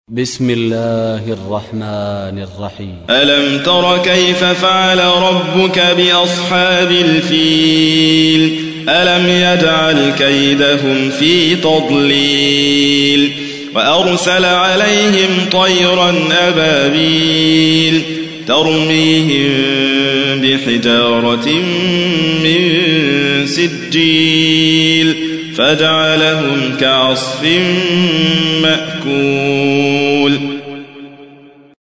بسم الله الرحمن الرحيم. ألم تر كيف فعل ربك بأصحاب الفيل ألم يجعل كيدهم في تضليل وأرسل عليهم طيرا أبابيل ترميهم بحجارة من سجيل فجعلهم كعصف مأكول